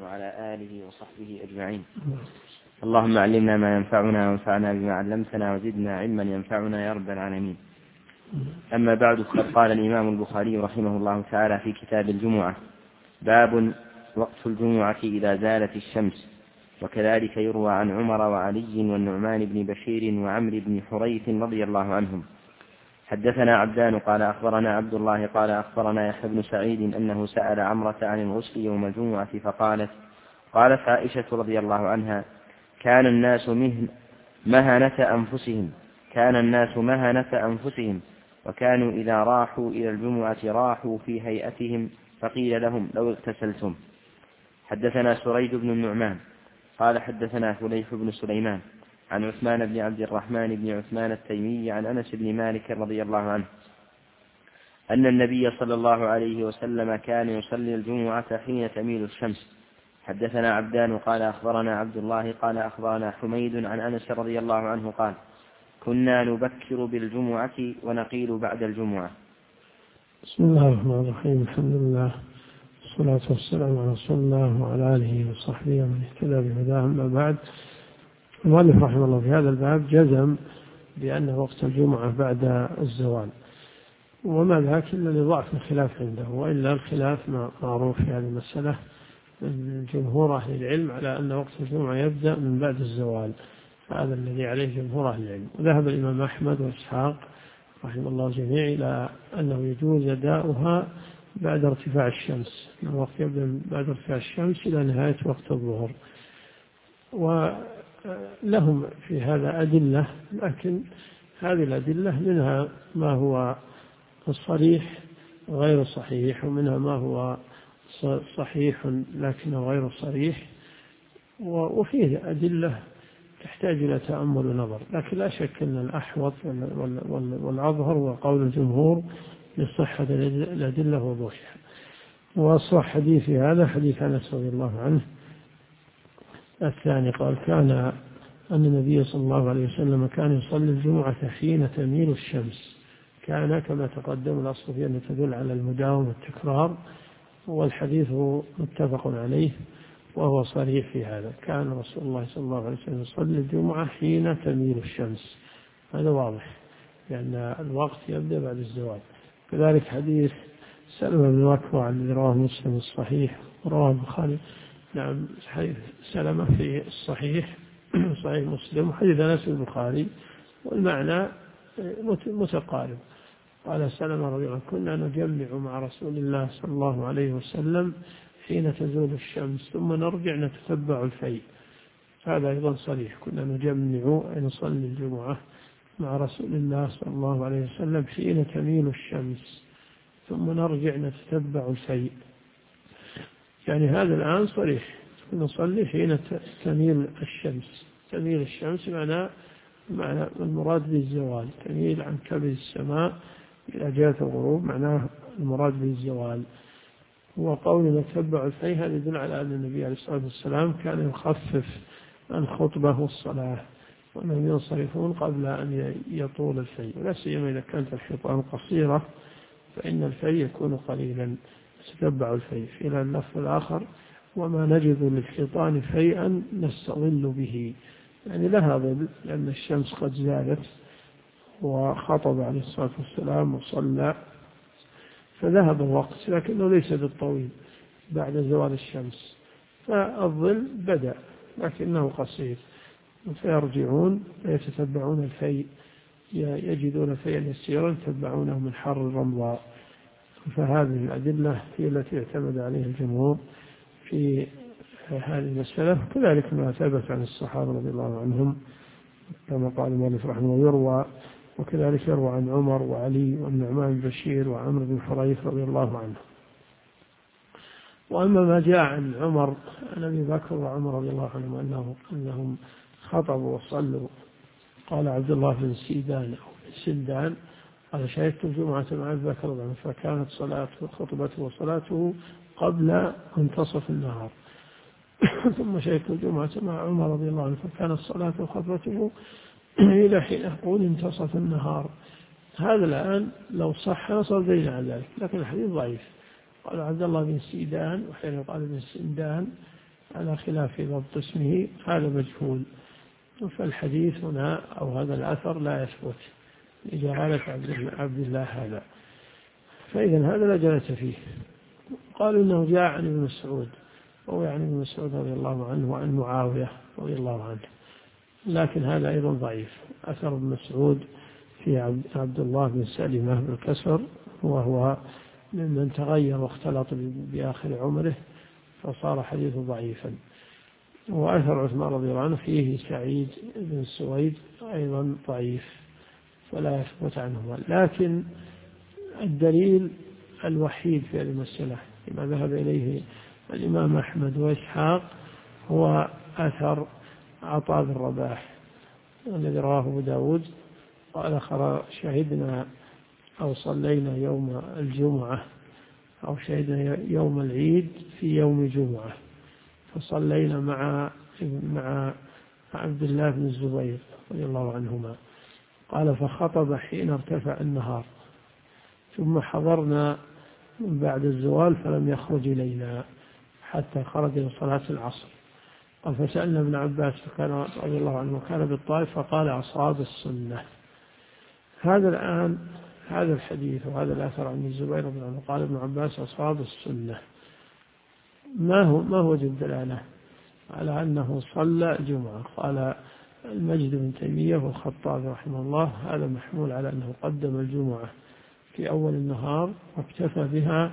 وعلى آله وصحبه أجمعين. اللهم علمنا ما ينفعنا وانفعنا بما علمتنا وزدنا علما ينفعنا يا رب العالمين. أما بعد، فقد قال الإمام البخاري رحمه الله تعالى في كتاب الجمعة: باب وقت الجمعة إذا زالت الشمس. وكذلك يروى عن عمر وعلي والنعمان بن بشير وعمرو بن حريث رضي الله عنهم. حدثنا عبدان قال أخبرنا عبد الله قال أخبرنا يحيى بن سعيد أنه سأل عمرة عن الغسل يوم الجمعة قالت عائشة رضي الله عنها: كان الناس مهنة أنفسهم وكانوا إذا راحوا إلى الجمعة راحوا في هيئتهم فقيل لهم: لو اغتسلتم. حدثنا سريج بن النعمان قال حدثنا فليح بن سليمان عن عثمان بن عبد الرحمن بن عثمان التيمي عن أنس بن مالك رضي الله عنه أن النبي صلى الله عليه وسلم كان يصلي الجمعة حين تميل الشمس. حدثنا عبدان قال أخبرنا عبد الله قال أخبرنا حميد عن أنس رضي الله عنه قال: كنا نبكر بالجمعة ونقيل بعد الجمعة. بسم الله الرحمن الرحيم. الحمد لله والصلاة والسلام على رسول الله وعلى آله وصحبه ومن اهتدى بهداه. أما بعد، المؤلف رحمه الله في هذا الباب جزم بأن وقت الجمعة بعد الزوال، وما ذاك إلا لضعف الخلاف عنده، وإلا الخلاف معروف في هذه المسألة من جمهور أهل العلم على أن وقت الجمعة يبدأ من بعد الزوال. هذا الذي عليه جمهور أهل العلم. وذهب الإمام أحمد وإسحاق رحمه الله الجميع إلى أنه يجوز أداؤها بعد ارتفاع الشمس، الوقت يبدأ من بعد ارتفاع الشمس إلى نهاية وقت الظهر. ولهم في هذا أدلة، لكن هذه الأدلة منها ما هو الصريح غير صحيح، ومنها ما هو صحيح لكنه غير صريح، وفيه أدلة تحتاج إلى تأمل ونظر. لكن لا شك أن الأحوط والأظهر هو قول الجمهور لصحة الأدلة ووضوحها. وأصح حديث هذا حديث أنس رضي الله عنه الثاني قال: كان أن النبي صلى الله عليه وسلم كان يصلي الجمعة حين تميل الشمس. كان كما تقدم، الأصل فيه أن تدل على المداومة والتكرار، والحديث متفق عليه وهو صريح في هذا. كان رسول الله صلى الله عليه وسلم يصلي الجمعة حين تميل الشمس، هذا واضح لأن الوقت يبدأ بعد الزوال. كذلك حديث سلمة بن الأكوع الذي رواه مسلم الصحيح ورواه البخاري، نعم، سلمة في الصحيح صحيح مسلم، وحديث أنس البخاري والمعنى متقارب. قال سلمة رضي الله عنه: كنا نجمع مع رسول الله صلى الله عليه وسلم حين تزول الشمس ثم نرجع نتتبع الفيء. هذا أيضا صريح، كنا نجمع أي نصلي الجمعة مع رسول الله صلى الله عليه وسلم حين تميل الشمس ثم نرجع نتتبع الفيء. يعني هذا الآن صريح، نصلي حين تميل الشمس. تميل الشمس معنى المراد بالزوال، تميل عن كبد السماء إلى جهة الغروب، معناه المراد بالزوال. وقول نتبع الفيء هذا يدل على أن النبي عليه الصلاة والسلام كان يخفف الخطبة والصلاة، وأنهم ينصرفون قبل أن يطول الفيء، ولا سيما إذا كانت الحيطان قصيرة فإن الفيء يكون قليلا. تتبع الفيء. في اللفظ الآخر: وما نجد للحيطان فيئا نستظل به، يعني لها ظل لأن الشمس قد زالت، وخطب عليه الصلاة والسلام وصلى فذهب الوقت، لكنه ليس بالطويل بعد زوال الشمس، فالظل بدأ لكنه قصير، فيرجعون فيتتبعون الفيء، يجدون فيئا يسيرا يتبعونه من حر الرمضاء. فهذه الأدلة هي التي اعتمد عليها الجمهور في هذه المسألة. كذلك ما ثبت عن الصحابة رضي الله عنهم كما قال المؤلف رحمه الله، وكذلك يروى عن عمر وعلي والنعمان بن بشير وعمرو بن حريث رضي الله عنه. وأما ما جاء عن عمر عن أبي بكر وعمر رضي الله عنهم أنهم خطبوا وصلوا، قال عبد الله بن سندان قال: شهدت الجمعة مع أبي بكر رضي الله عنه فكانت خطبته وصلاته قبل منتصف النهار ثم شهدت الجمعة مع عمر رضي الله عنه فكانت صلاته وخطبته إلى حين يقول انتصف النهار. هذا الآن لو صح نصر دليل على ذلك، لكن الحديث ضعيف. قال عبد الله بن سيدان وحين قال بن سندان على خلاف ضبط اسمه هذا مجهول. فالحديث هنا أو هذا الأثر لا يثبت لجهالة عبد الله هذا، فإذا هذا لا جلة فيه. قالوا إنه جاء عن ابن مسعود، وهو يعني ابن مسعود رضي الله عنه وعن معاوية رضي الله عنه، لكن هذا أيضا ضعيف. أثر ابن مسعود في عبد الله بن سلمة بالكسر، وهو ممن تغير واختلط بآخر عمره فصار حديثه ضعيفا. وأثر عثمان رضي الله عنه فيه سعيد بن سويد أيضا ضعيف فلا يثبت عنهما. لكن الدليل الوحيد في هذه المسألة لما ذهب إليه الإمام أحمد وإسحاق هو أثر عطاء بن رباح الذي رواه أبو داود قال شهدنا أو صلينا يوم الجمعة أو شهدنا يوم العيد في يوم جمعة، فصلينا مع عبد الله بن الزبير رضي الله عنهما. قال فخطب حين ارتفع النهار، ثم حضرنا من بعد الزوال فلم يخرج إلينا حتى خرج لصلاة العصر. قال فسألنا ابن عباس فكان رضي الله عنه كان بالطائف فقال أصاب السنة. هذا الآن هذا الحديث وهذا الأثر عن الزبير رضي الله عنه قال ابن عباس أصاب السنة، ما هو وجه الدلالة على أنه صلى الجمعة؟ قال المجد بن تيمية والخطابي رحمه الله هذا محمول على أنه قدم الجمعة في أول النهار واكتفى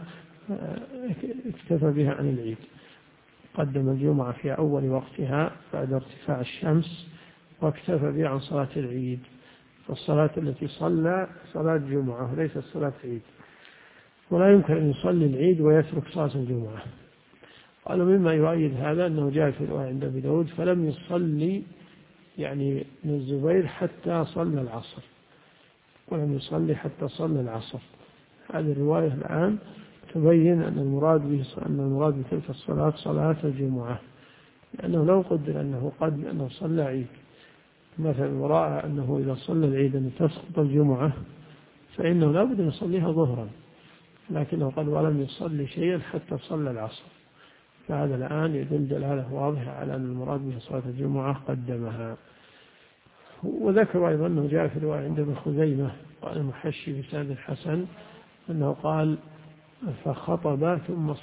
بها عن العيد. قدم الجمعة في أول وقتها بعد ارتفاع الشمس واكتفى بها عن صلاة العيد، فالصلاة التي صلى صلاة جمعة وليست صلاة عيد، ولا يمكن أن يصلي العيد ويترك صلاة الجمعة. قالوا مما يؤيد هذا أنه جاء في الرواية عند أبي داود فلم يصلي يعني ابن الزبير حتى صلى العصر، ولم يصلي حتى صلى العصر. هذه الرواية الآن تبين أن المراد بتلك الصلاة صلاة الجمعة، لأنه لو قدر أنه صلى عيد مثلا ورأى أنه إذا صلى العيد أن تسقط الجمعة فإنه لا بد أن يصليها ظهرا، لكنه قال ولم يصلي شيئا حتى صلى العصر. فهذا الآن يدل دلالة واضحة على أن المراد به صلاة الجمعة قدمها. وذكر أيضا أنه جاء في الرواية عند ابن خزيمة قال المحشي بسند الحسن أنه قال فخطب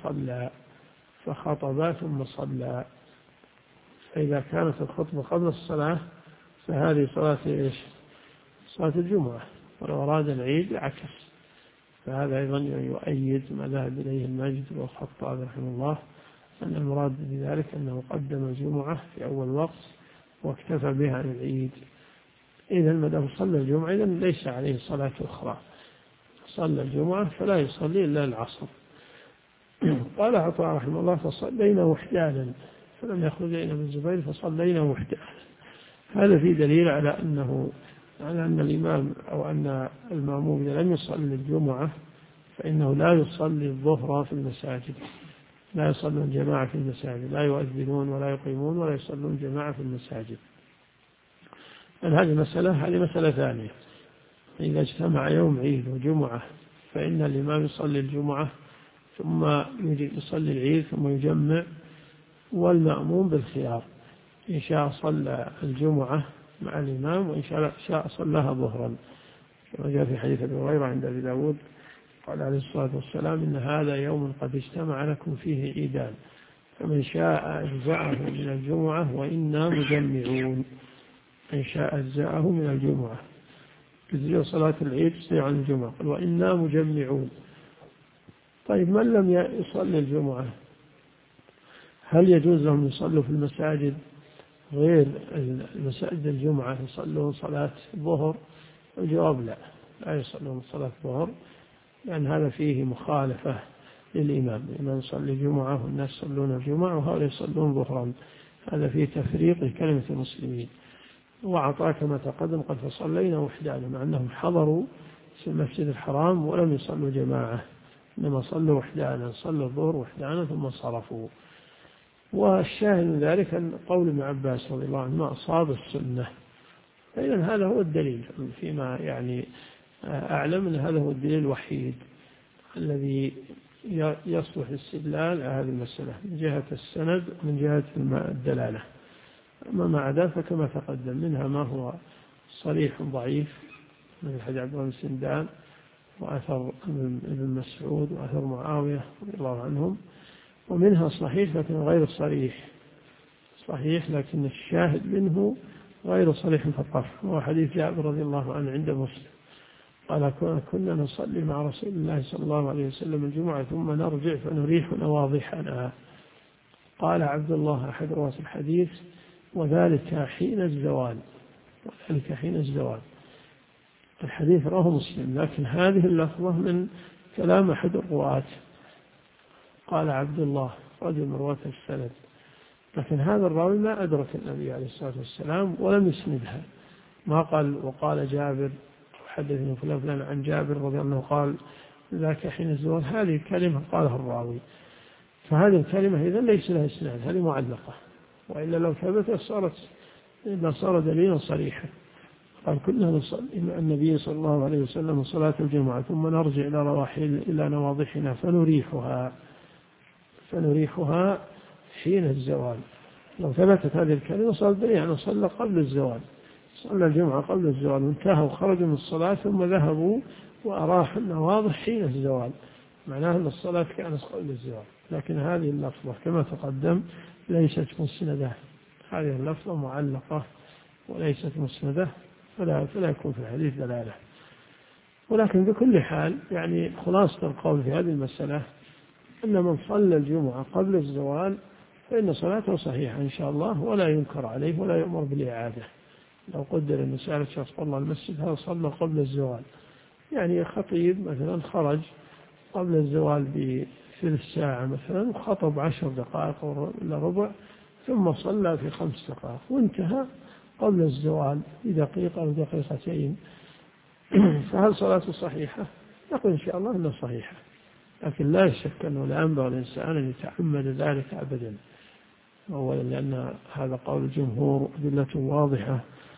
ثم صلى. فإذا كانت الخطبة قبل الصلاة فهذه صلاة الجمعة، ولو أراد العيد عكس. فهذا أيضا يؤيد ما ذهب إليه المجد والخطاب رحمه الله أن المراد بذلك أنه قدم الجمعة في أول وقت واكتفى بها عن العيد. إذا ما دام صلى الجمعة إذن ليس عليه صلاة أخرى، صلى الجمعة فلا يصلي إلا العصر. قال عطاء رحمه الله فصلينا وحدانا فلم يخرج إلينا ابن الزبير فصلينا وحدانا. هذا في دليل على أن الإمام أو أن المأموم إذا لم يصلي الجمعة فإنه لا يصلي الظهر في المساجد، لا يصلون جماعة في المساجد، لا يؤذنون ولا يقيمون ولا يصلون جماعة في المساجد. هذه مسألة ثانية. إذا اجتمع يوم عيد وجمعة فإن الإمام يصلي الجمعة ثم يصلي العيد ثم يجمع، والمأموم بالخيار إن شاء صلى الجمعة مع الإمام وإن شاء صلىها ظهرا، كما جاء في حديث أبي هريرة عند أبي داود قال عليه الصلاة والسلام إن هذا يوم قد اجتمع لكم فيه عيدان فمن شاء أجزأه من الجمعة وإنا مجمعون. إن شاء أجزأه من الجمعة تجزئ صلاة العيد تجزئ عن الجمعة، قال وإنا مجمعون. طيب من لم يصلي الجمعة هل يجوز لهم يصلوا في المساجد غير المساجد الجمعة يصلون صلاة الظهر؟ الجواب لا يصلون صلاة الظهر، لأن هذا فيه مخالفة للإمام. الإمام يصلي الجمعة والناس يصلون الجمعة وهؤلاء يصلون ظهرا، هذا فيه تفريق لكلمة المسلمين. وعطاء كما تقدم قد فصلينا وحدانا، مع أنهم حضروا في المسجد الحرام ولم يصلوا جماعة، إنما صلوا وحدانا، صلوا الظهر وحدانا ثم صرفوا. والشاهد من ذلك أن قول ابن عباس رضي الله عنه ما أصاب السنة، فإذا هذا هو الدليل فيما يعني أعلم أن هذا هو الدليل الوحيد الذي يصلح الاستدلال على هذه المسألة من جهة السند ومن جهة الدلالة. أما ما عدا فكما تقدم منها ما هو صريح ضعيف مثل حديث عبد الله بن سندان وأثر ابن مسعود وأثر معاوية رضي الله عنهم، ومنها صحيح لكن غير صريح، صحيح لكن الشاهد منه غير صريح في الرفع، وهو حديث جابر رضي الله عنه عند مسلم قال كنا نصلي مع رسول الله صلى الله عليه وسلم الجمعة ثم نرجع فنريح نواضحنا. قال عبد الله أحد رواة الحديث وذلك حين الزوال، وذلك حين الزوال. الحديث رواه مسلم، لكن هذه اللفظة من كلام أحد الرواة، قال عبد الله رجل من رواة السند، لكن هذا الراوي ما أدرك النبي عليه الصلاة والسلام ولم يسندها، ما قال وقال جابر حدثني فلان عن جابر رضي الله عنه قال ذاك حين الزوال. هذه كلمة قالها الراوي، فهذه الكلمة إذا ليس لها إسناد، هذه معلقة، وإلا لو ثبتت صار دليلا صريحا. قال كنا نصلي مع النبي صلى الله عليه وسلم صلاة الجمعة ثم نرجع إلى نواضحنا فنريحها حين الزوال. لو ثبتت هذه الكلمة صار دليل يعني صلى قبل الزوال، صلى الجمعة قبل الزوال وانتهوا وخرجوا من الصلاة ثم ذهبوا وأراحوا النواضح حين الزوال، معناه أن الصلاة كانت قبل الزوال. لكن هذه اللفظة كما تقدم ليست مسندة، هذه اللفظة معلقة وليست مسندة، فلا يكون في الحديث دلالة. ولكن بكل حال يعني خلاصة القول في هذه المسألة أن من صلى الجمعة قبل الزوال فإن صلاته صحيحة إن شاء الله، ولا ينكر عليه ولا يؤمر بالإعادة. لو قدر أن سأل شخص الله المسجد هذا صلى قبل الزوال، يعني خطيب مثلا خرج قبل الزوال بثلث ساعة مثلا وخطب 10 دقائق إلى ربع ثم صلى في 5 دقائق وانتهى قبل الزوال بدقيقة أو دقيقتين، فهل صلاته صحيحة؟ نقول إن شاء الله أنها صحيحة، لكن لا شك أنه لا ينبغي الإنسان أن يتعمد ذلك أبدا. أولا لأن هذا قول الجمهور أدلة واضحة،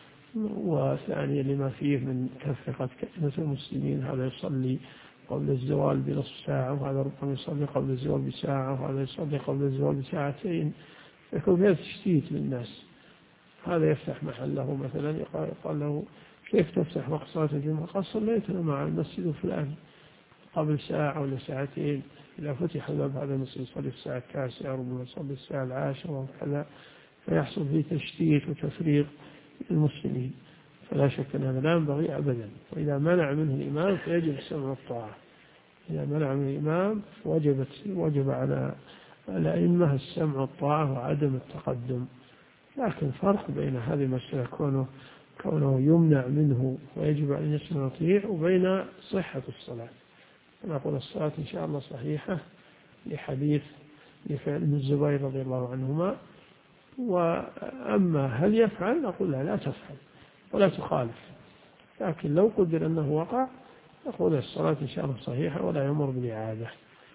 وثانيا لما فيه من تفرقة كلمة المسلمين، هذا يصلي قبل الزوال بنصف ساعة وهذا ربما يصلي قبل الزوال بساعة وهذا يصلي قبل الزوال بساعتين، يكون فيها تشتيت للناس. هذا يفتح محله مثلا يقال له كيف تفتح وقت صلاة الجمعة؟ قال صليتنا مع المسجد الفلاني قبل ساعة ولا ساعتين، إذا فتح باب هذا المسجد يصلي الساعة 9 ربما يصلي الساعة 10 وكذا، فيحصل فيه تشتيت وتفريق المسلمين، فلا شك أن هذا لا ينبغي أبدا. وإذا منع منه الإمام فيجب السمع والطاعة، إذا منع منه الإمام وجب على الأئمة السمع والطاعة وعدم التقدم. لكن فرق بين هذه المسألة كونه يمنع منه ويجب أن يسمع ويطيع، وبين صحة الصلاة. نقول الصلاة إن شاء الله صحيحة لحديث لفعل ابن الزبير رضي الله عنهما، وأما هل يفعل نقول لا تفعل ولا تخالف، لكن لو قدر أنه وقع نقول الصلاة إن شاء الله صحيحة ولا يمر بالإعادة.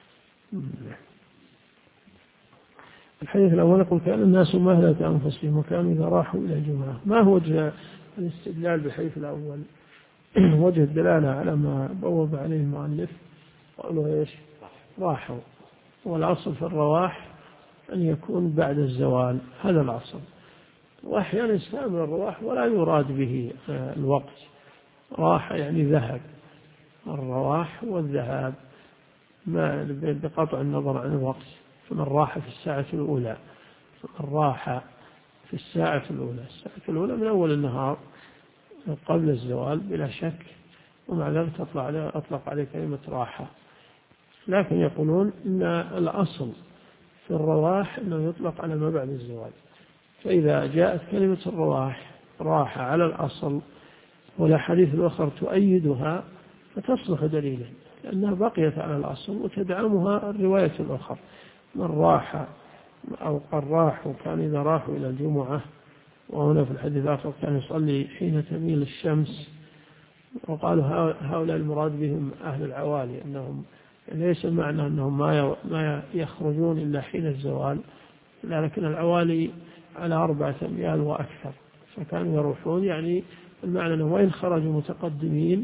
الحديث الأول يقول كان الناس مهلة أنفسهم وكانوا إذا راحوا إلى الجمعة. ما هو وجه الاستدلال بالحديث الأول؟ وجه الدلالة على ما بوب عليه المؤلف، قالوا إيش؟ راحوا، والأصل في الرواح أن يكون بعد الزوال، هذا الأصل. وأحيانا يستعمل الرواح ولا يراد به الوقت، راح يعني ذهب، الرواح والذهاب ما بقطع النظر عن الوقت. فمن راح في الساعة الأولى، فمن راح في الساعة الأولى من أول النهار قبل الزوال بلا شك، ومع ذلك أطلق عليه كلمة راحة. لكن يقولون إن الأصل في الرواح أنه يطلق على ما بعد الزوال، فإذا جاءت كلمة الرواح راحة على الأصل والأحاديث الأخرى تؤيدها فتصلح دليلا، لأنها بقيت على الأصل وتدعمها الرواية الأخرى. من راح أو قال راحوا كان إذا راحوا إلى الجمعة، وهنا في الحديث الآخر كان يصلي حين تميل الشمس، وقالوا هؤلاء المراد بهم أهل العوالي، أنهم ليس معنى أنهم ما يخرجون إلا حين الزوال، لكن العوالي على 4 أميال وأكثر، فكانوا يروحون، يعني المعنى أنه وإن خرجوا متقدمين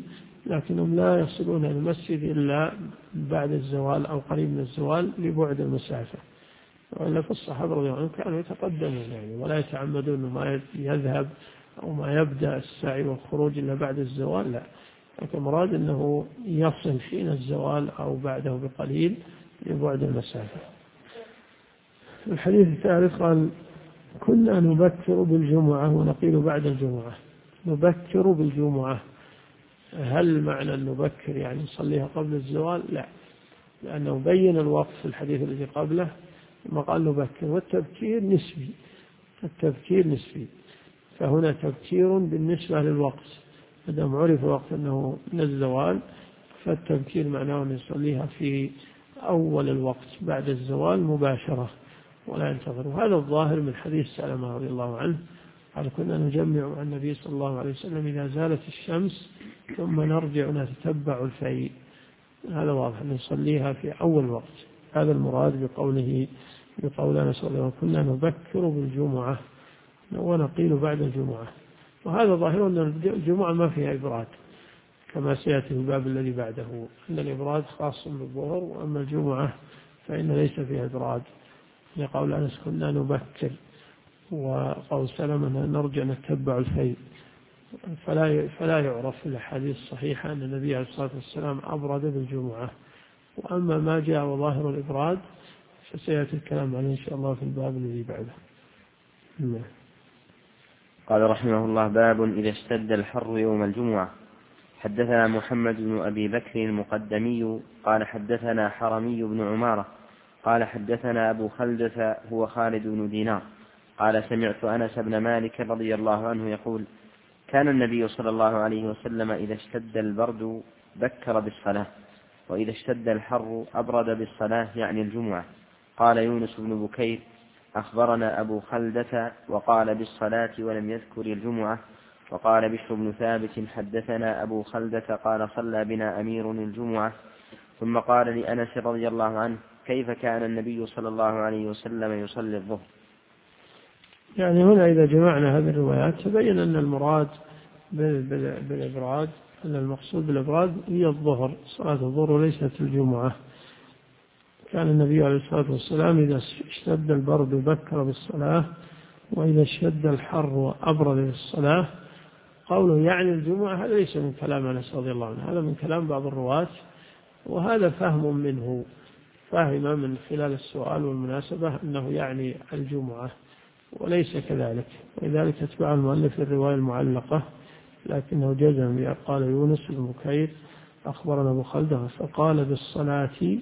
لكنهم لا يصلون إلى المسجد إلا بعد الزوال أو قريب من الزوال لبعد المسافة. وإلا في الصحابة رضي الله عنهم كانوا يتقدمون يعني ولا يتعمدون ما يذهب أو ما يبدأ السعي والخروج إلا بعد الزوال، لا، لكن مراد أنه يصل حين الزوال أو بعده بقليل لبعد المسافة. الحديث الثالث قال: كنا نبكر بالجمعة ونقيل بعد الجمعة. نبكر بالجمعة، هل معنى نبكر يعني نصليها قبل الزوال؟ لا، لأنه بين الوقت في الحديث الذي قبله ثم قال نبكر، والتبكير نسبي، التبكير نسبي، فهنا تبكير بالنسبة للوقت، مادام عرف الوقت أنه من الزوال فالتبكير معناه أن يصليها في أول الوقت بعد الزوال مباشرة ولا ينتظر. وهذا الظاهر من حديث سلمة رضي الله عنه قال: كنا نجمع مع النبي صلى الله عليه وسلم إذا زالت الشمس ثم نرجع نتتبع الفيء. هذا واضح أن نصليها في أول وقت. هذا المراد بقولنا صلى الله عليه وسلم: كنا نبكر بالجمعة ونقيل بعد الجمعة. وهذا ظاهر أن الجمعة ما فيها إبراد كما سيأتي في الباب الذي بعده، أن الإبراد خاص بالظهر، وأما الجمعة فإن ليس فيها إبراد، لقول أنس: كنا نبكر، وقول سلمة: نرجع نتبع الفيء. فلا يعرف في الأحاديث الصحيحة أن النبي عليه الصلاة والسلام أبرد بالجمعة. وأما ما جاء وظاهر الإبراد فسيأتي الكلام عنه إن شاء الله في الباب الذي بعده. قال رحمه الله: باب إذا اشتد الحر يوم الجمعة. حدثنا محمد بن أبي بكر المقدمي قال حدثنا حرمي بن عمارة قال حدثنا أبو خلدة هو خالد بن دينار قال سمعت أنس بن مالك رضي الله عنه يقول: كان النبي صلى الله عليه وسلم إذا اشتد البرد بكر بالصلاة، وإذا اشتد الحر أبرد بالصلاة يعني الجمعة. قال يونس بن بكير: أخبرنا أبو خلدة وقال بالصلاة ولم يذكر الجمعة. وقال بشر بن ثابت: حدثنا أبو خلدة قال صلى بنا أمير الجمعة. ثم قال لأنس رضي الله عنه: كيف كان النبي صلى الله عليه وسلم يصلي الظهر؟ يعني هنا إذا جمعنا هذه الروايات تبين أن المراد بالإبراد، أن المقصود بالإبراد هي الظهر، صلاة الظهر وليست الجمعة. كان النبي عليه الصلاة والسلام إذا اشتد البرد بكر بالصلاة، وإذا اشتد الحر أبرد بالصلاة. قوله يعني الجمعة هذا ليس من كلام أنس رضي الله عنه، هذا من كلام بعض الرواة، وهذا فهم منه، فهم من خلال السؤال والمناسبة أنه يعني الجمعة، وليس كذلك. ولذلك اتبع المؤلف الرواية المعلقة، لكنه جزم قال يونس بن بكير أخبرنا أبو خلدة فقال بالصلاة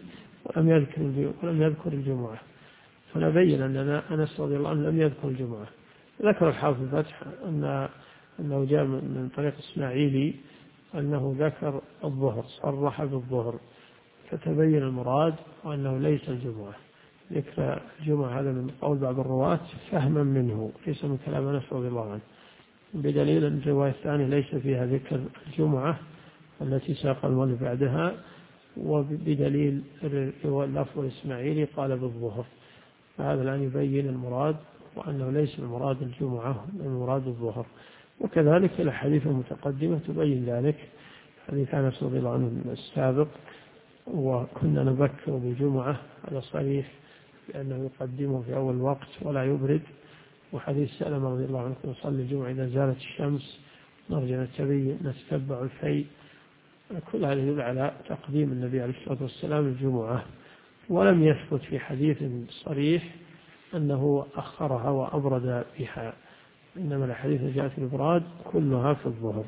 ولم يذكر الجمعة، فنبين أن أنس رضي الله عنه لم يذكر الجمعة. ذكر الحافظ الفتح أنه جاء من طريق إسماعيلي أنه ذكر الظهر، صرح بالظهر، فتبين المراد وأنه ليس الجمعة. ذكر الجمعة هذا من قول بعض الرواة فهما منه، ليس من كلام أنس رضي الله عنه، بدليل أن الرواية الثانية ليس فيها ذكر الجمعة التي ساق المؤلف بعدها، وبدليل اللفظ الإسماعيلي قال بالظهر. فهذا الآن يبين المراد، وأنه ليس المراد الجمعة، المراد الظهر. وكذلك الأحاديث المتقدمة تبين ذلك، حديث أنس رضي الله عنه السابق: وكنا نبكر بالجمعة، هذا صريح لأنه يقدمه في أول وقت ولا يبرد. وحديث سلمة رضي الله عنه: نصلي الجمعة إذا زالت الشمس نرجع نتتبع الفيء. كل هذا يدل على تقديم النبي عليه الصلاة والسلام الجمعة، ولم يثبت في حديث صريح أنه أخرها وأبرد بها، إنما الحديث جاءت الإبراد كلها في الظهر.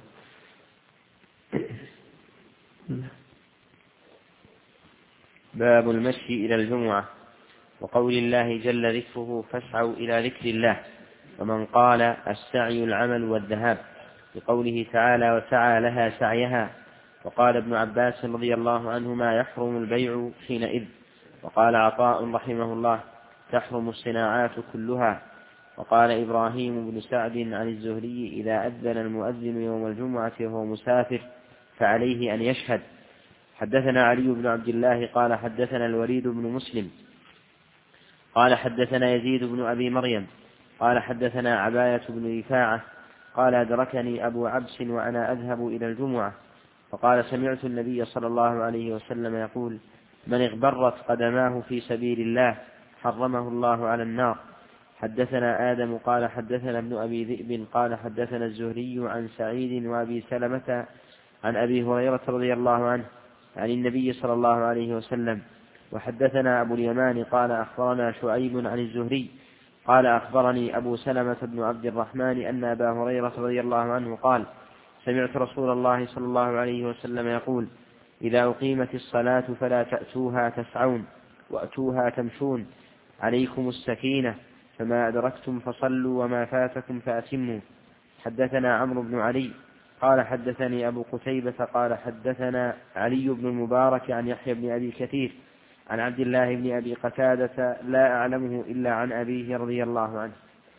باب المشي إلى الجمعة. وقول الله جل ذكره: فاسعوا إلى ذكر الله. ومن قال: السعي العمل والذهاب، بقوله تعالى: وسعى لها سعيها. وقال ابن عباس رضي الله عنهما: يحرم البيع حينئذ. وقال عطاء رحمه الله: تحرم الصناعات كلها. وقال إبراهيم بن سعد عن الزهري: إذا أذن المؤذن يوم الجمعة وهو مسافر فعليه أن يشهد. حدثنا علي بن عبد الله قال حدثنا الوليد بن مسلم قال حدثنا يزيد بن أبي مريم قال حدثنا عباية بن رفاعة قال: أدركني أبو عبس وأنا أذهب إلى الجمعة، وقال سمعت النبي صلى الله عليه وسلم يقول من اغبرت قدماه في سبيل الله حرمه الله على النار. حدثنا آدم قال حدثنا ابن أبي ذئب قال حدثنا الزهري عن سعيد وأبي سلمة عن أبي هريرة رضي الله عنه عن النبي صلى الله عليه وسلم. وحدثنا أبو اليمان قال أخبرنا شعيب عن الزهري قال أخبرني أبو سلمة بن عبد الرحمن أن أبا هريرة رضي الله عنه قال سمعت رسول الله صلى الله عليه وسلم يقول إذا أقيمت الصلاة فلا تأتوها تسعون وأتوها تمشون عليكم السكينة فما أدركتم فصلوا وما فاتكم فأتموا. حدثنا عمرو بن علي قال حدثني أبو قتيبة قال حدثنا علي بن المبارك عن يحيى بن أبي كثير عن عبد الله بن أبي قتادة لا أعلمه إلا عن أبيه رضي الله عنه.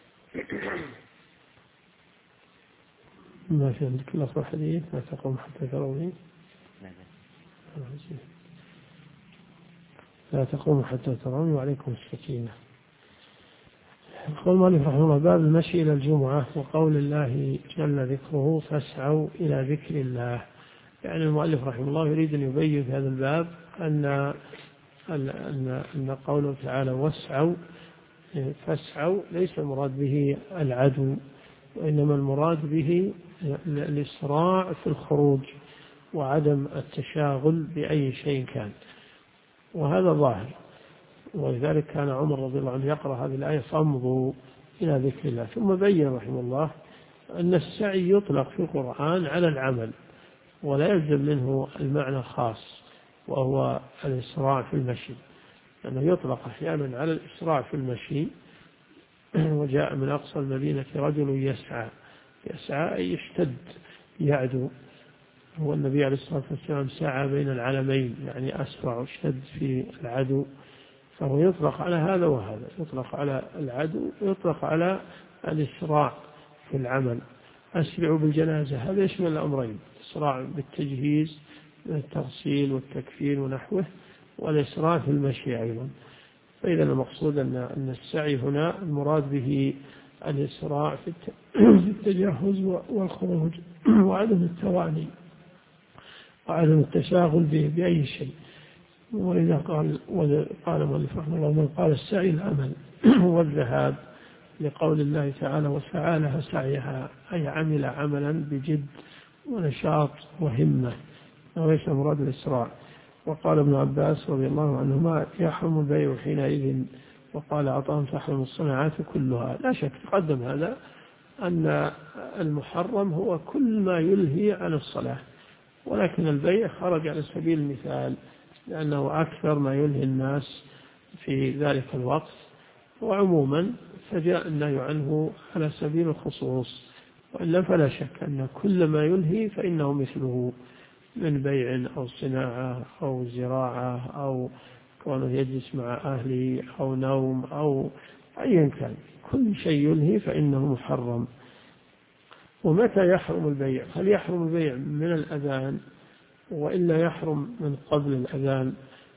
ما في عندك لفظ حديث لا تقوم حتى تروني لا تقوم حتى تروني وعليكم السكينة. يقول المؤلف رحمه الله باب المشي إلى الجمعة وقول الله جل ذكره فاسعوا إلى ذكر الله. يعني المؤلف رحمه الله يريد أن يبين في هذا الباب أن قوله تعالى واسعوا فاسعوا ليس المراد به العدو، وإنما المراد به الإسراع في الخروج وعدم التشاغل بأي شيء كان، وهذا ظاهر. ولذلك كان عمر رضي الله عنه يقرأ هذه الآية فامضوا إلى ذكر الله. ثم بين رحمه الله أن السعي يطلق في القرآن على العمل ولا يلزم منه المعنى الخاص وهو الإسراع في المشي، لأنه يطلق أحيانا على الإسراع في المشي. وجاء من أقصى المدينة رجل يسعى أي يشتد يعدو، هو النبي عليه الصلاة والسلام سعى بين العلمين يعني أسرع واشتد في العدو، فهو يطلق على هذا وهذا، يطلق على العدو ويطلق على الإسراع في العمل. أسرعوا بالجنازة هذا يشمل الأمرين، الإسراع بالتجهيز التغسيل والتكفين ونحوه، والإسراع في المشي أيضا. فإذا المقصود أن السعي هنا المراد به الإسراع في التجهز والخروج وعدم التواني وعدم التشاغل بأي شيء. وإذا قال مؤلف رحمه الله من قال السعي العمل والذهاب لقول الله تعالى وسعى لها سعيها أي عمل عملا بجد ونشاط وهمة وليس مراد الإسراع. وقال ابن عباس رضي الله عنهما يحرم البيع حينئذ، وقال عطاء تحرم الصناعات كلها. لا شك تقدم هذا أن المحرم هو كل ما يلهي عن الصلاة، ولكن البيع خرج على سبيل المثال لأنه أكثر ما يلهي الناس في ذلك الوقت، وعموما فجاء النهي عنه على سبيل الخصوص. وإلا فلا شك أن كل ما يلهي فإنه مثله من بيع أو صناعة أو زراعة أو كونه يجلس مع أهله أو نوم أو أيا كان، كل شيء يلهي فإنه محرم. ومتى يحرم البيع؟ هل يحرم البيع من الأذان وإلا يحرم من قبل الأذان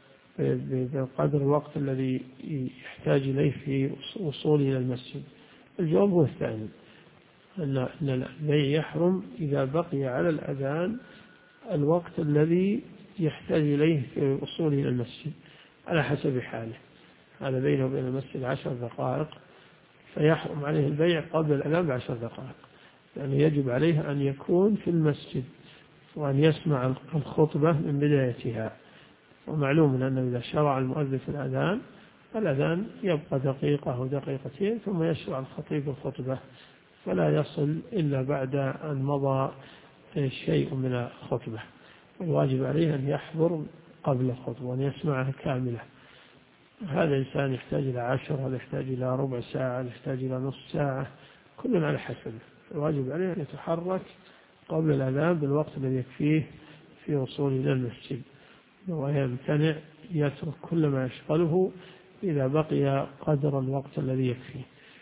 بقدر الوقت الذي يحتاج إليه في وصوله إلى المسجد؟ الجواب هو الثاني، أن البيع يحرم إذا بقي على الأذان الوقت الذي يحتاج إليه في وصوله إلى المسجد على حسب حاله. هذا بينه وبين المسجد 10 دقائق فيحرم عليه البيع قبل الأذان ب10 دقائق، يعني يجب عليه أن يكون في المسجد وأن يسمع الخطبة من بدايتها. ومعلوم أنه إذا شرع المؤذن في الأذان يبقى دقيقة أو دقيقتين ثم يشرع الخطيب الخطبة، فلا يصل إلا بعد أن مضى شيء من الخطبة. الواجب عليه أن يحضر قبل الخطبة وأن يسمعها كاملة. هذا الإنسان يحتاج إلى 10، هذا يحتاج إلى ربع ساعة، هذا يحتاج إلى نصف ساعة، كل على حسبه. الواجب عليه أن يتحرك قبل الأذان بالوقت الذي يكفيه في وصوله إلى المسجد، ويمتنع يترك كل ما يشغله إذا بقي قدر الوقت الذي يكفيه.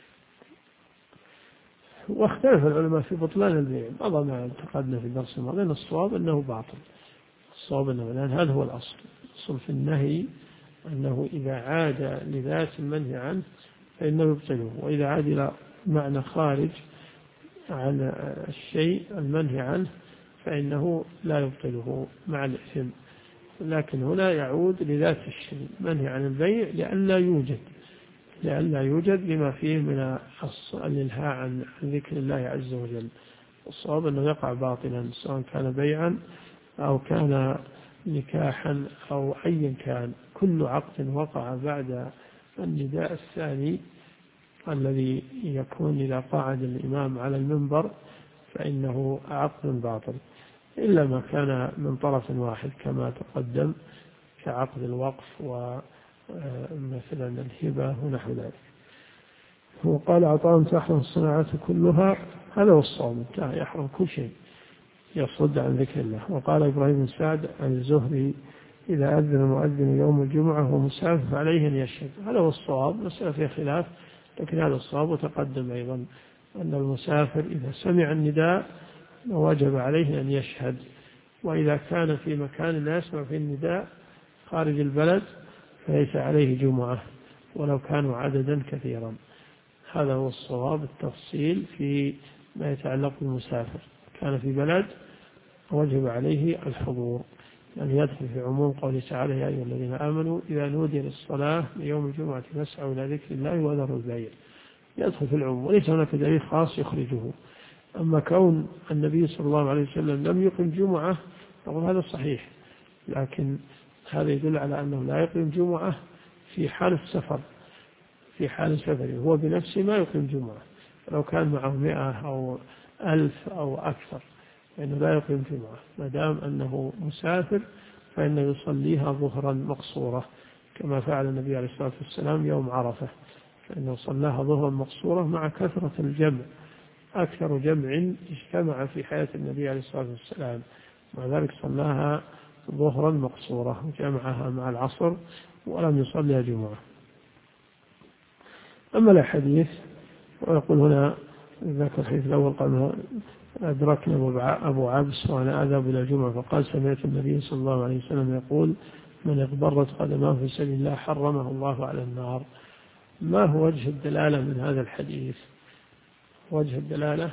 واختلف العلماء في بطلان البيع، بعض ما انتقدنا في الدرس الماضي أن الصواب أنه باطل، الصواب أنه لأن هذا هو الأصل في النهي، أنه إذا عاد لذات المنهي عنه فإنه يبطله، وإذا عاد إلى معنى خارج عن الشيء المنهي عنه فإنه لا يبطله مع الإثم. لكن هنا يعود لذات الشيء، منهي عن البيع لئلا يوجد لما فيه من الإنهاء عن ذكر الله عز وجل. الصواب أنه يقع باطلا، سواء كان بيعا أو كان نكاحا أو أيا كان. كل عقد وقع بعد النداء الثاني الذي يكون إذا قعد الإمام على المنبر فإنه عقد باطل، إلا ما كان من طرف واحد كما تقدم كعقد الوقف ومثلا الهبة ونحو ذلك. وقال عطاء تحرم الصناعات كلها، هذا هو الصوم، يحرم كل شيء يصد عن ذكر الله. وقال إبراهيم بن سعد عن الزهري إذا أذن المؤذن يوم الجمعة ومسافر فعليه أن يشهد، هذا هو الصواب، مسألة فيها خلاف لكن هذا الصواب. وتقدم أيضا أن المسافر إذا سمع النداء وجب عليه أن يشهد، وإذا كان في مكان لا يسمع في النداء خارج البلد فليس عليه جمعة ولو كانوا عددا كثيرا. هذا هو الصواب. التفصيل في ما يتعلق بالمسافر كان في بلد وجب عليه الحضور، يعني يدخل في عموم قوله تعالى يا أيها الذين آمنوا إذا نودي للصلاة يوم الجمعة فاسعوا إلى ذكر الله وذروا البيع، يدخل في العموم وليس هناك دليل خاص يخرجه. أما كون النبي صلى الله عليه وسلم لم يقم جمعة نقول هذا صحيح، لكن هذا يدل على أنه لا يقيم جمعة في حال السفر، في حال سفره هو بنفسه ما يقيم جمعة، لو كان معه 100 أو 1000 أو أكثر فإنه لا يقيم جمعة. ما دام أنه مسافر فإنه يصليها ظهرا مقصورة كما فعل النبي عليه الصلاة والسلام يوم عرفة، فإنه صلاها ظهرا مقصورة مع كثرة الجمع، أكثر جمع اجتمع في حياة النبي عليه الصلاة والسلام، مع ذلك صلاها ظهرا مقصورة وجمعها مع العصر ولم يصلي جمعة. أما الحديث ويقول هنا ذاك الحديث الأول قال أدركنا أبو عبس وأنا أذهب إلى الجمعة فقال سمعت النبي صلى الله عليه وسلم يقول من اغبرت قدماه في سبيل الله حرمه الله على النار. ما هو وجه الدلالة من هذا الحديث؟ وجه الدلالة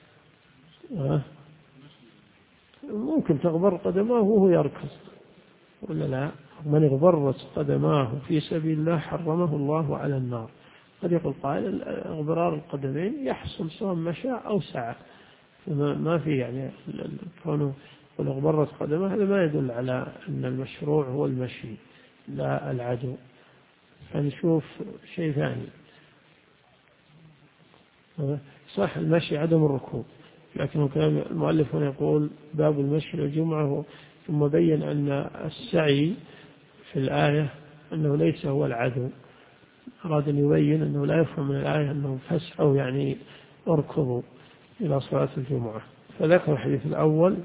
ممكن تغبر قدماه وهو يركض ولا لا؟ من اغبرت قدماه في سبيل الله حرمه الله على النار. قد يقول قائل اغبرار القدمين يحصل سواء مشى أو سعى، ما في يعني كونه اغبرت قدمه، هذا ما يدل على أن المشروع هو المشي لا العدو. فنشوف شيء ثاني، صح المشي عدم الركوب، لكن كلام المؤلف هنا يقول باب المشي للجمعة، ثم بين أن السعي في الآية أنه ليس هو العدو، أراد أن يبين أنه لا يفهم من الآية أنه فسعوا يعني اركضوا إلى صلاة الجمعة. فذكر الحديث الأول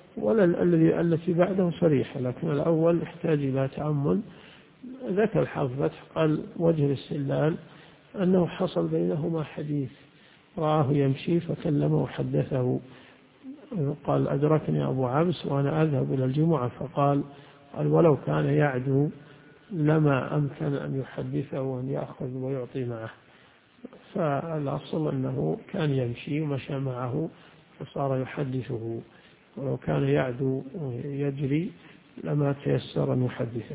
التي بعده صريحة، لكن الأول يحتاج إلى تأمل. ذكر الحافظ قال وجه الاستدلال أنه حصل بينهما حديث، رآه يمشي فكلمه وحدثه، قال أدركني أبو عبس وأنا أذهب إلى الجمعة فقال ولو كان يعدو لما أمكن أن يحدثه وأن يأخذ ويعطي معه. فالأصل أنه كان يمشي ومشى معه فصار يحدثه، ولو كان يعدو يجري لما تيسر أن يحدثه.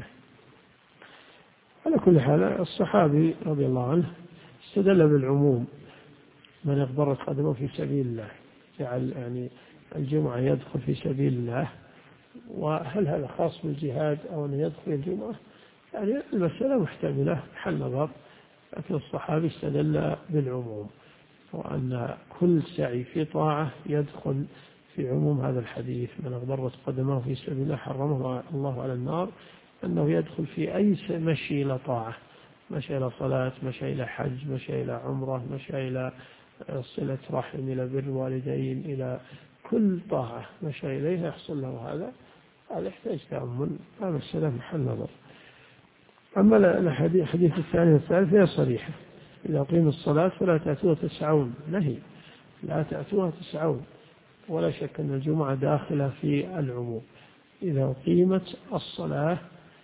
على كل حال الصحابي رضي الله عنه استدل بالعموم من اغبرت قدمه في سبيل الله، جعل يعني الجمعة يدخل في سبيل الله. وهل هذا خاص بالجهاد أو أن يدخل الجمعة؟ يعني المسألة محتملة حل نظر، لكن الصحابي استدل بالعموم، وأن كل سعي في طاعة يدخل في عموم هذا الحديث من اغبرت قدمه في سبيل الله حرمه الله على النار، أنه يدخل في أي مشي إلى طاعة، مشي إلى صلاة، مشي إلى حج، مشي إلى عمرة، مشي إلى صلة رحم، إلى بر والدين، إلى كل طاعة مشي إليها يحصل له هذا يحتاج تأمل، هذا السلام محل نظر. أما الحديث الثاني والثالث هي صريحة، إذا قيم الصلاة فلا تأتوها تسعون، نهي لا تأتوها تسعون، ولا شك أن الجمعة داخلة في العموم. إذا قيمت الصلاة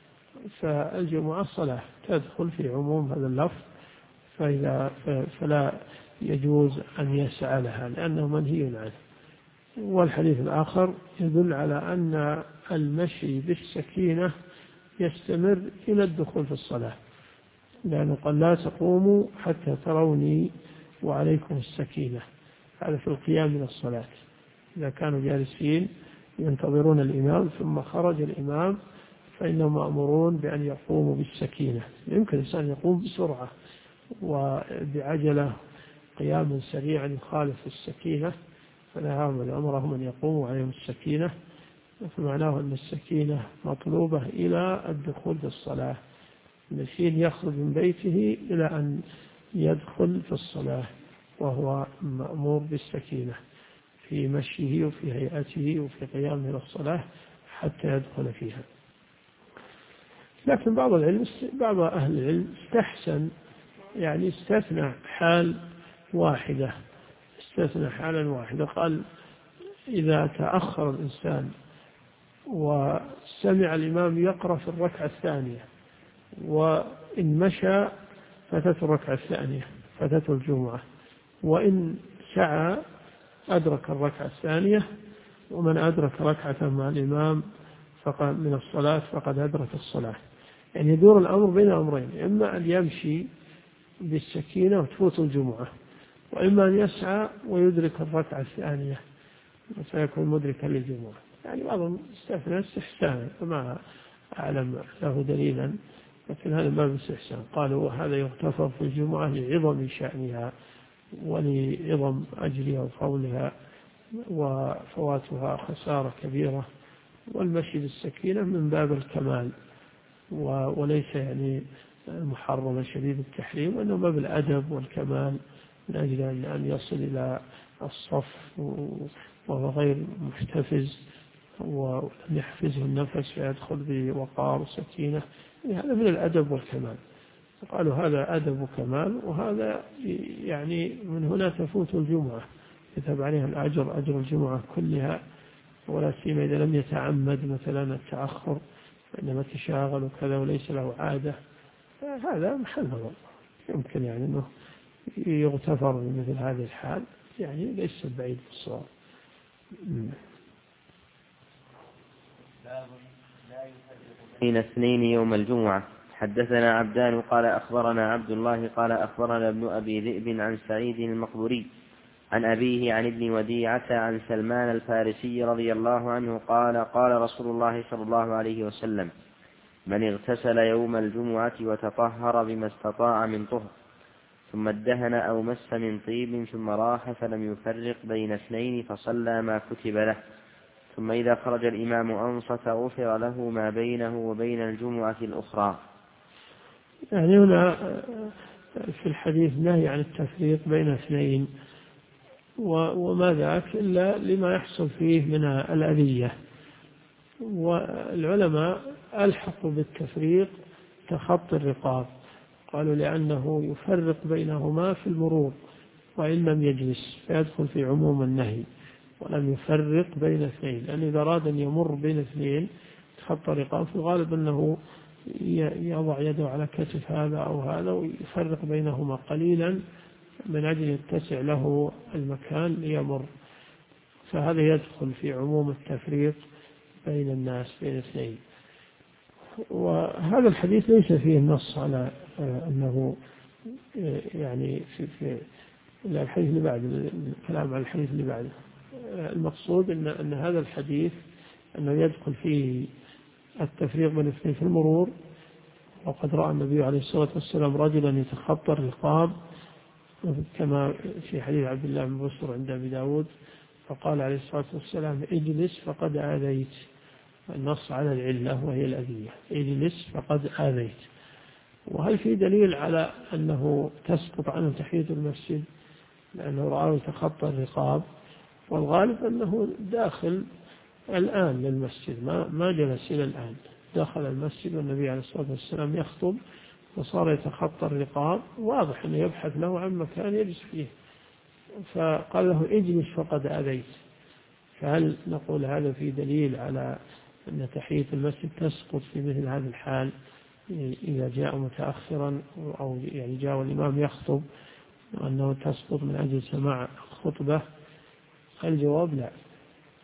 فالجمعة صلاة تدخل في عموم هذا اللفظ، فلا يجوز أن يسعى لها لأنه منهي عنه. والحديث الآخر يدل على أن المشي بالسكينة يستمر إلى الدخول في الصلاة، لأنه قال لا تقوموا حتى تروني وعليكم السكينة. هذا في القيام من الصلاة، إذا كانوا جالسين ينتظرون الإمام ثم خرج الإمام فإنهم مأمورون بأن يقوموا بالسكينة. يمكن الإنسان يقوم بسرعة وبعجلة قياما سريعا يخالف السكينة، فنهاهم أمرهم أن يقوموا عليهم السكينة، فمعناه أن السكينة مطلوبة إلى الدخول في الصلاة، الذي يخرج من بيته إلى أن يدخل في الصلاة وهو مأمور بالسكينة في مشيه وفي هيئته وفي قيامه إلى الصلاة حتى يدخل فيها. لكن بعض أهل العلم استحسن، يعني استثنى حال واحدة، استثنى حالا واحدة، قال إذا تأخر الإنسان وسمع الإمام يقرأ في الركعة الثانية وإن مشى فاتته الركعة الثانية فاتته الجمعة، وإن سعى أدرك الركعة الثانية، ومن أدرك ركعة مع الإمام فقد من الصلاة فقد أدرك الصلاة. يعني يدور الأمر بين أمرين، إما أن يمشي بالسكينة وتفوت الجمعة، وإما أن يسعى ويدرك الركعة الثانية وسيكون مدركا للجمعة. يعني بعضهم استثنى استحسانا فما أعلم له دليلا، لكن هذا ما باستحسان. قالوا هذا يغتفر في الجمعة لعظم شأنها ولعظم أجلها وفضلها، وفواتها خسارة كبيرة، والمشي بالسكينة من باب الكمال وليس يعني محرما شديد التحريم، وإنه باب الأدب والكمال من أجل أن يصل إلى الصف وهو غير محتفز ولم يحفزه النفس فيدخل بوقار وسكينة. يعني هذا من الأدب والكمال. قالوا هذا أدب وكمال، وهذا يعني من هنا تفوت الجمعة يتبع عليها الأجر، أجر الجمعة كلها، ولا سيما إذا لم يتعمد مثلا التأخر إنما تشاغل وكذا وليس له عادة، هذا محل نظر. يمكن يعني أنه يغتفر من مثل هذه الحال، يعني ليس بعيد في الصواب. بين اثنين يوم الجمعة. حدثنا عبدان قال أخبرنا عبد الله قال أخبرنا ابن أبي ذئب عن سعيد المقبوري عن أبيه عن ابن وديعة عن سلمان الفارسي رضي الله عنه قال قال رسول الله صلى الله عليه وسلم: من اغتسل يوم الجمعة وتطهر بما استطاع من طهر ثم ادهن أو مس من طيب ثم راح فلم يفرق بين اثنين فصلى ما كتب له، ثم إذا خرج الإمام أنصت غفر له ما بينه وبين الجمعة الأخرى. يعني هنا في الحديث نهي عن التفريق بين اثنين، وما ذاك إلا لما يحصل فيه من الأذية. والعلماء ألحقوا بالتفريق تخطي الرقاب، قالوا لأنه يفرق بينهما في المرور وإن لم يجلس فيدخل في عموم النهي، ولم يفرق بين اثنين، لأن إذا أراد أن يمر بين اثنين تخطى الرقاب في الغالب أنه يضع يده على كتف هذا أو هذا ويفرق بينهما قليلا من أجل يتسع له المكان ليمر، فهذا يدخل في عموم التفريق بين الناس بين اثنين. وهذا الحديث ليس فيه النص على أنه يعني في الحديث اللي بعد الكلام عن الحديث اللي بعده، المقصود أن هذا الحديث أنه يدخل فيه التفريق بين اثنين في المرور. وقد رأى النبي عليه الصلاة والسلام رجلا يتخطى الرقاب كما في حديث عبد الله بن بصر عند أبي داود، فقال عليه الصلاة والسلام: اجلس فقد آذيت. النص على العلة وهي الأذية، اجلس فقد آذيت. وهل في دليل على أنه تسقط عنه تحية المسجد لأنه رآه يتخطى الرقاب؟ والغالب أنه داخل الآن للمسجد، ما جلس إلى الآن، دخل المسجد والنبي عليه الصلاة والسلام يخطب وصار يتخطى الرقاب، واضح أنه يبحث له عن مكان يجلس فيه، فقال له: اجلس فقد آذيت. فهل نقول هذا في دليل على أن تحية المسجد تسقط في مثل هذه الحال إذا جاء متأخرا أو يعني جاء والإمام يخطب، وأنه تسقط من أجل سماع الخطبة؟ الجواب لا،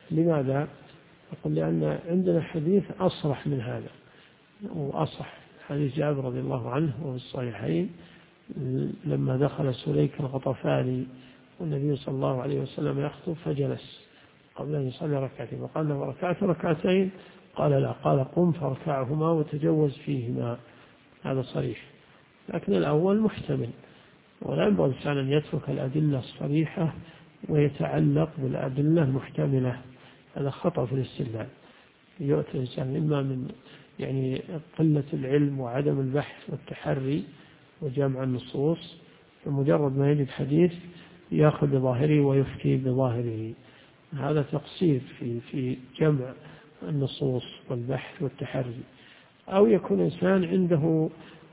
لماذا؟ يقول لأن عندنا حديث أصرح من هذا، وأصح حديث جابر رضي الله عنه وفي الصحيحين لما دخل سليك الغطفاني والنبي صلى الله عليه وسلم يخطب فجلس قبل أن يصلي ركعتين، وقال له ركعت ركعتين؟ قال لا، قال قم فاركعهما وتجوز فيهما. هذا صريح، لكن الأول محتمل، ولا ينبغي الإنسان أن يترك الأدلة الصريحة ويتعلق بالأدلة المحتملة، هذا خطأ في الاستدلال. يؤتي الإنسان إما من قلة العلم وعدم البحث والتحري وجمع النصوص، فمجرد ما يجد حديث يأخذ بظاهره ويفتي بظاهره، هذا تقصير في جمع النصوص والبحث والتحري. أو يكون إنسان عنده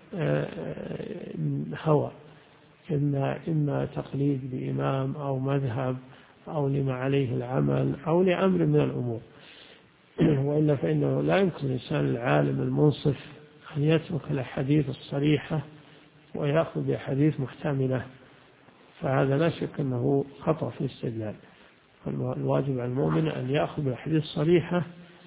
هوى، إما تقليد بإمام أو مذهب أو لما عليه العمل أو لأمر من الأمور، وإلا فإنه لا يمكن الإنسان العالم المنصف أن يترك الأحاديث الصريحة ويأخذ بأحاديث محتملة، فهذا لا شك أنه خطأ في الاستدلال. الواجب على المؤمن أن يأخذ بالأحاديث الصريحة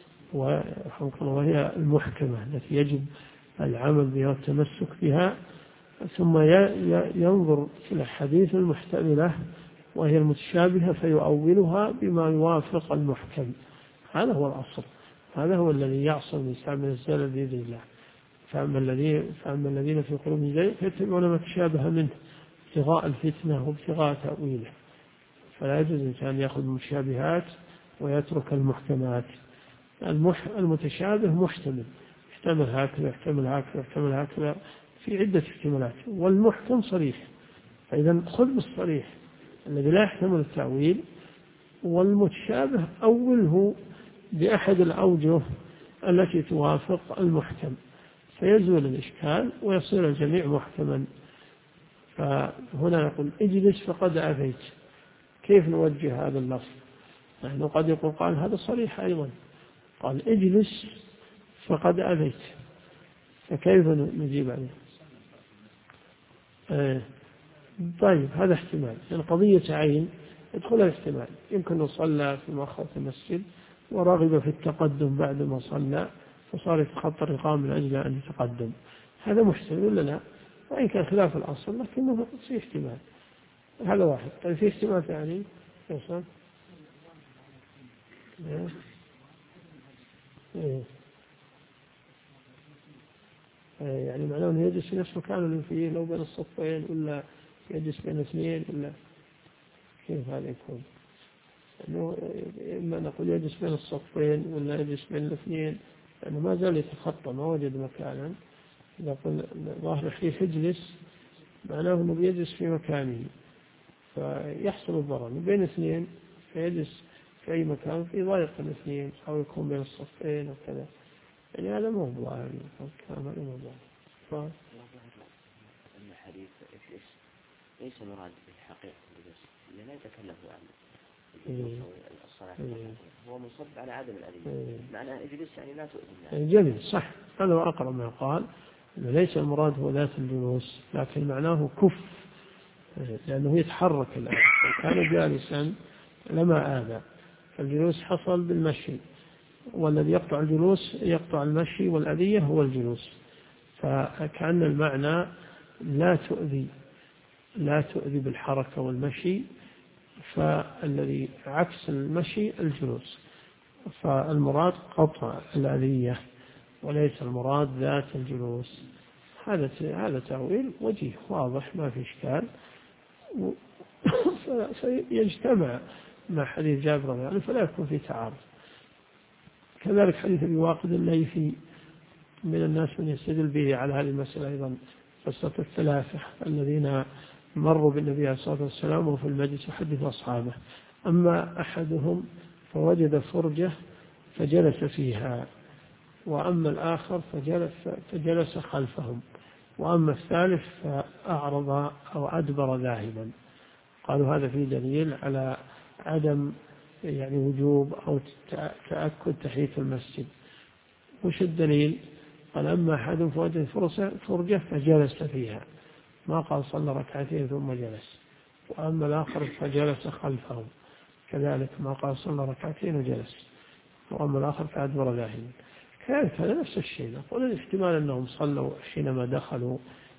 وهي المحكمة التي يجب العمل بها والتمسك بها، ثم ينظر في الأحاديث المحتملة وهي المتشابهة فيؤولها بما يوافق المحكم. هذا هو الأصل، هذا هو الذي يعصم الإنسان من الزلل بإذن الله. فأما الذين في قلوبهم زيغ فيتبعون ما تشابه منه ابتغاء الفتنة وابتغاء تأويله، فلا يجوز الإنسان يأخذ المتشابهات ويترك المحكمات. المتشابه محتمل، يحتمل هكذا يحتمل هكذا يحتمل هكذا في عدة احتمالات، والمحكم صريح، فإذا خذ بالصريح الذي لا يحتمل التأويل، والمتشابه أوله بأحد الأوجه التي توافق المحكم، فيزول الإشكال ويصير الجميع محكما. فهنا يقول اجلس فقد أبيت، كيف نوجه هذا اللفظ؟ نحن قد يقول قال هذا صريح أيضا، قال اجلس فقد أبيت، فكيف نجيب عليه؟ طيب هذا احتمال، يعني قضية عين يدخل الاحتمال، يمكن صلى في مؤخرة المسجد ورغب في التقدم بعد ما صلى فصار يتخطى الرقام من أجل أن يتقدم، هذا محتمل ولا لا؟ وإن كان خلاف الأصل لكنه في احتمال، هذا واحد. طيب في احتمال ثاني يصل يعني معناه أنه يجلس في نفس مكان اللي فيه لو بين الصفين، ولا يجلس بين اثنين، ولا كيف هذا يكون؟ أنه إما نقول يجلس بين الصفين ولا يجلس بين الاثنين، لأنه ما زال يتخطى ما وجد مكانا. إذا قلنا ظاهر الحديث يجلس معناه أنه بيجلس في مكانه فيحصل الضرر بين اثنين، فيجلس في أي مكان في ضيق الاثنين، أو يكون بين الصفين وكذا، يعني هذا مو ظاهر الكلام، هذا مو ظاهر. أن حديث ليس مراد بالحقيقة الجلوس، لا يتكلم عن الصلاة، هو منصب على عدم الأذية، معناه اجلس يعني لا تؤذي الناس. جميل، صح، هذا هو أقرب ما قال، ليس المراد هو ذات الجلوس، لكن معناه كف، لأنه يتحرك الآن، كان جالسا لما آذى، فالجلوس حصل بالمشي، والذي يقطع الجلوس يقطع المشي، والأذية هو الجلوس، فكأن المعنى لا تؤذي بالحركة والمشي، فالذي عكس المشي الجلوس، فالمراد قطع الأذية وليس المراد ذات الجلوس. هذا تأويل وجيه واضح ما في إشكال، فيجتمع مع حديث جابر رضي الله عنه فلا يكون في تعارض. كذلك حديث أبي واقد الليثي من الناس من يستدل به على هذه المسألة أيضا، قصة الثلاثة الذين مروا بالنبي عليه الصلاة والسلام وفي المجلس يحدث أصحابه، أما أحدهم فوجد فرجة فجلس فيها، وأما الآخر فجلس خلفهم، وأما الثالث فأعرض أو أدبر ذاهبا. قالوا هذا فيه دليل على عدم وجوب أو تأكد تحية المسجد. وش الدليل؟ قال أما أحدهم فوجد فرجة فجلس فيها، ما قال صلى ركعتين ثم جلس، وأما الآخر فجلس خلفهم، كذلك ما قال صلى ركعتين وجلس، وأما الآخر فأدبر ذاهبا. كذلك هذا نفس الشيء. نقول الاحتمال أنهم صلوا حينما دخلوا،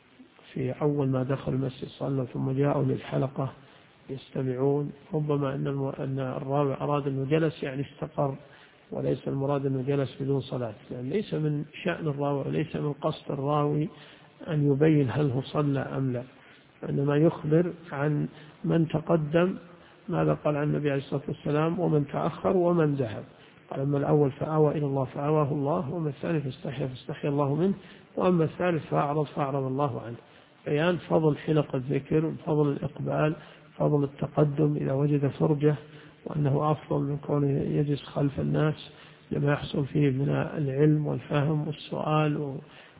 في أول ما دخلوا المسجد صلوا ثم جاءوا للحلقة يستمعون، ربما أن الراوي أراد أنه جلس يعني استقر، وليس المراد أنه جلس بدون صلاة، يعني ليس من شأن الراوي وليس من قصد الراوي أن يبين هل هو صلى أم لا، إنما يخبر عن من تقدم ماذا قال عن النبي عليه الصلاة والسلام، ومن تأخر ومن ذهب. قال أما الأول فآوى إلى الله فآواه الله، وأما الثاني فاستحيا الله منه، وأما الثالث فأعرض الله عنه. بيان فضل حلق الذكر، فضل الإقبال، فضل التقدم إذا وجد فرجة، وأنه أفضل من كونه يجلس خلف الناس لما يحصل فيه من العلم والفهم والسؤال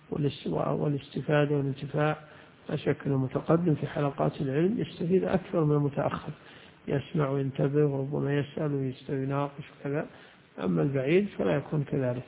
والاستفادة والانتفاع. لا شك أن المتقدم في حلقات العلم يستفيد أكثر من المتأخر، يسمع وينتبه وربما يسأل ويناقش وكذا، أما البعيد فلا يكون كذلك.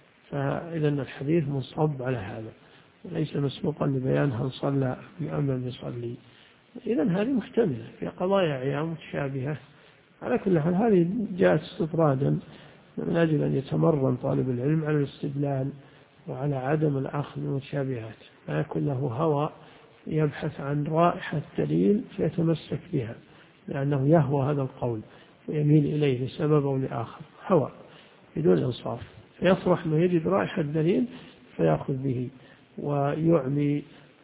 فإذا الحديث منصب على هذا، وليس مسبوقا لبيان هل صلى أم لم يصلي. إذا هذه محتملة في قضايا عيام متشابهة. على كل حال هذه جاءت استطرادا من أجل أن يتمرن طالب العلم على الاستدلال وعلى عدم الأخذ من المتشابهات، لا يكون له هوى يبحث عن رائحة دليل فيتمسك بها، لأنه يهوى هذا القول ويميل إليه لسبب أو لآخر، هوى بدون إنصاف، فيفرح أنه يجد رائحة دليل فيأخذ به ويعمي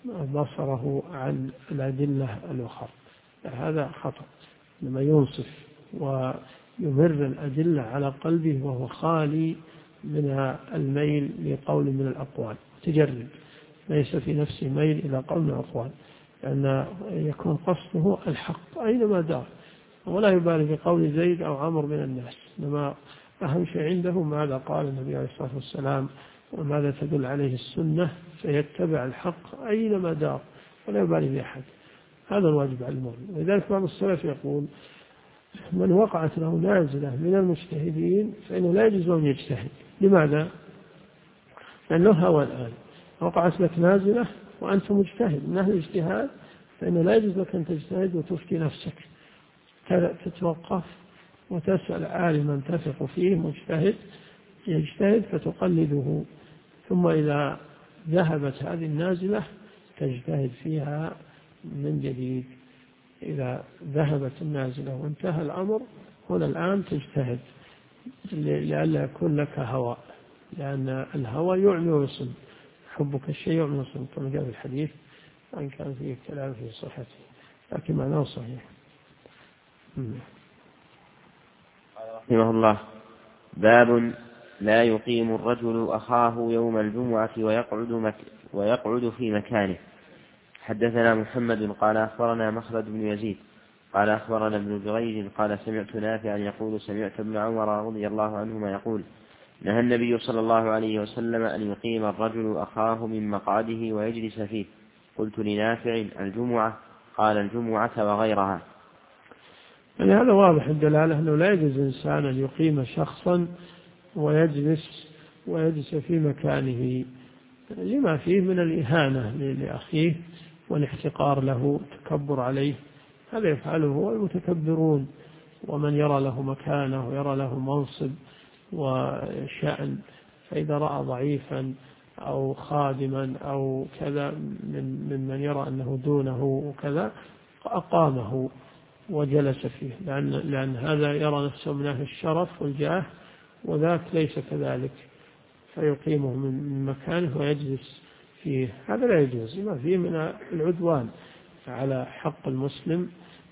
بصره عن الأدلة الأخرى. هذا خطأ. لما ينصف ويمر الأدلة على قلبه وهو خالي من الميل لقول من الأقوال، تجرب ليس في نفسه ميل إلى قول من الأقوال، لأن يكون قصده الحق أينما دار، ولا يبالي بقول زيد أو عمرو من الناس، إنما أهم شيء عنده ماذا قال النبي عليه الصلاة والسلام وماذا تدل عليه السنة، فيتبع الحق أينما دار ولا يبالي بأحد. هذا الواجب على المؤمن. ولذلك بعض السلف يقول من وقعت له نازلة من المجتهدين فإنه لا يجوز أن يجتهد. لماذا؟ لأنه هوى الآن. وقعت لك نازلة وأنت مجتهد من أهل الاجتهاد، فإنه لا يجوز لك أن تجتهد وتفتي نفسك، تتوقف وتسأل عالما تثق فيه مجتهد يجتهد فتقلده، ثم إذا ذهبت هذه النازلة تجتهد فيها من جديد. إذا ذهبت النازلة وانتهى الأمر هنا الآن تجتهد، لئلا يكون لك هوى، لأن الهوى يعمي ويصم، حبك الشيء يعمي ويصم كما جاء في الحديث، وإن كان فيه كلام في صحته لكن معناه صحيح. رحمه الله. باب لا يقيم الرجل أخاه يوم الجمعة ويقعد في مكانه. حدثنا محمد قال أخبرنا مخلد بن يزيد قال أخبرنا ابن جريج قال سمعت نافعا يقول سمعت ابن عمر رضي الله عنهما يقول نهى النبي صلى الله عليه وسلم أن يقيم الرجل أخاه من مقعده ويجلس فيه. قلت لنافع الجمعة؟ قال الجمعة وغيرها. يعني هذا واضح الدلالة أنه لا يجوز إنسان أن يقيم شخصا ويجلس في مكانه لما فيه من الإهانة لأخيه والاحتقار له، تكبر عليه. هذا يفعله هو المتكبرون، ومن يرى له مكانه ويرى له منصب وشأن، فإذا رأى ضعيفا أو خادما أو كذا من يرى أنه دونه وكذا أقامه وجلس فيه، لأن هذا يرى نفسه من أهل الشرف والجاه، وذاك ليس كذلك، فيقيمه من مكانه ويجلس فيه. هذا لا يجوز، ما فيه من العدوان على حق المسلم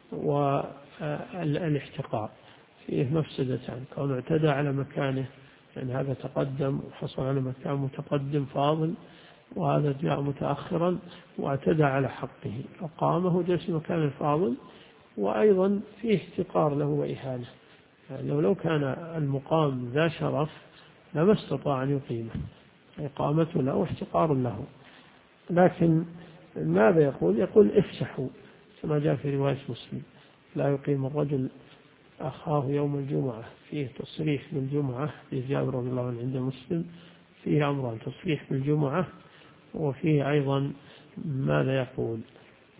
والاحتقار، فيه مفسدتان: كونه اعتدى على مكانه، لأن هذا تقدم وحصل على مكان متقدم فاضل، وهذا جاء متأخرا واعتدى على حقه أقامه جلس مكان الفاضل، وأيضا فيه احتقار له وإهانة. يعني لو كان المقام ذا شرف لما استطاع أن يقيمه، إقامته له واحتقار له. لكن ماذا يقول افسحوا، كما جاء في رواية مسلم: لا يقيم الرجل أخاه يوم الجمعة. فيه تصريح بالجمعة في جابر رضي الله عنه عند مسلم، فيه أمران: تصريح بالجمعة، وفيه أيضا ماذا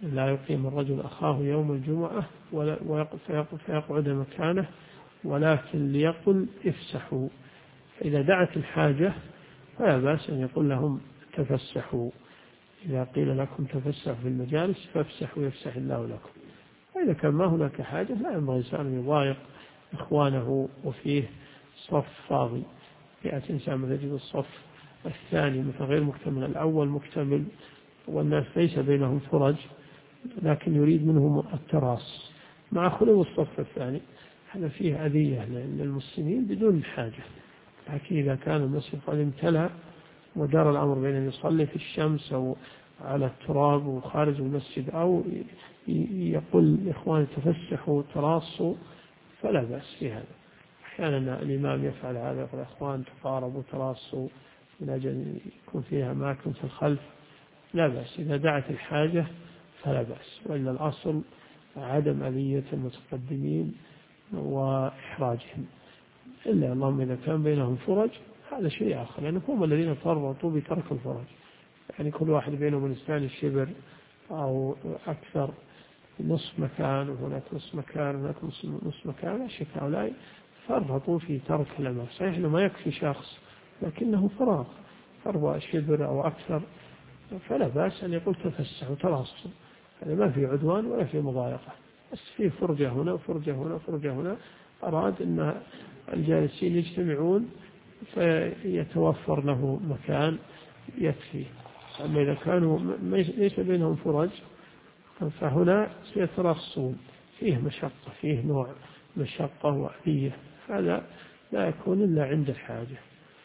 لا يقيم الرجل أخاه يوم الجمعة فيقعد مكانه، ولكن ليقل افسحوا. فإذا دعت الحاجة فلا بأس أن يقول لهم تفسحوا. إذا قيل لكم تفسحوا في المجالس فافسحوا يفسح الله لكم. وإذا كان ما هناك حاجة لا ينبغي الإنسان أن يضايق إخوانه وفيه صف فاضي، يأتي إنسان مثل يجد الصف الثاني مثل غير مكتمل، الأول مكتمل والناس ليس بينهم فرج، لكن يريد منهم التراص مع خلو الصف الثاني، هذا فيه أذية للمسلمين بدون حاجة. لكن إذا كان المسجد قد امتلأ ودار الأمر بين أن يصلي في الشمس أو على التراب وخارج المسجد، أو يقول لإخوان تفسحوا تراصوا، فلا بأس في هذا. أحيانا الإمام يفعل هذا، يقول إخوان تقاربوا تراصوا من أجل يكون فيها أماكن في الخلف، لا بأس إذا دعت الحاجة فلا بأس. وإلا الأصل عدم أذية المتقدمين وإحراجهم، إلا اللهم إذا كان بينهم فرج هذا شيء آخر، لأن هم الذين فرطوا بترك الفرج. يعني كل واحد بينهم الإنسان الشبر أو أكثر، نصف مكان وهناك نصف مكان وهناك نصف مكان، الشيء هؤلاء فرطوا في ترك الأمر. صحيح أنه ما يكفي شخص لكنه فراغ، فرض شبر أو أكثر، فلا بأس أن يقول تفسحوا تراصوا، هذا ما في عدوان ولا في مضايقة، بس في فرجة هنا وفرجة هنا وفرجة هنا. أراد أن الجالسين يجتمعون فيتوفر له مكان يكفي. أما إذا كانوا ليس بينهم فرج فهنا سيترصون، فيه مشقة، فيه نوع مشقة وأذية، هذا لا يكون إلا عند الحاجة.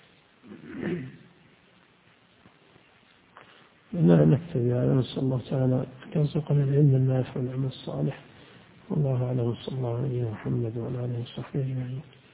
نكتفي هذا، نسأل الله تعالى أن يرزقنا العلم النافع والعمل الصالح، والله أعلم. صلى الله عليه وسلم وعلى آله وصحبه أجمعين.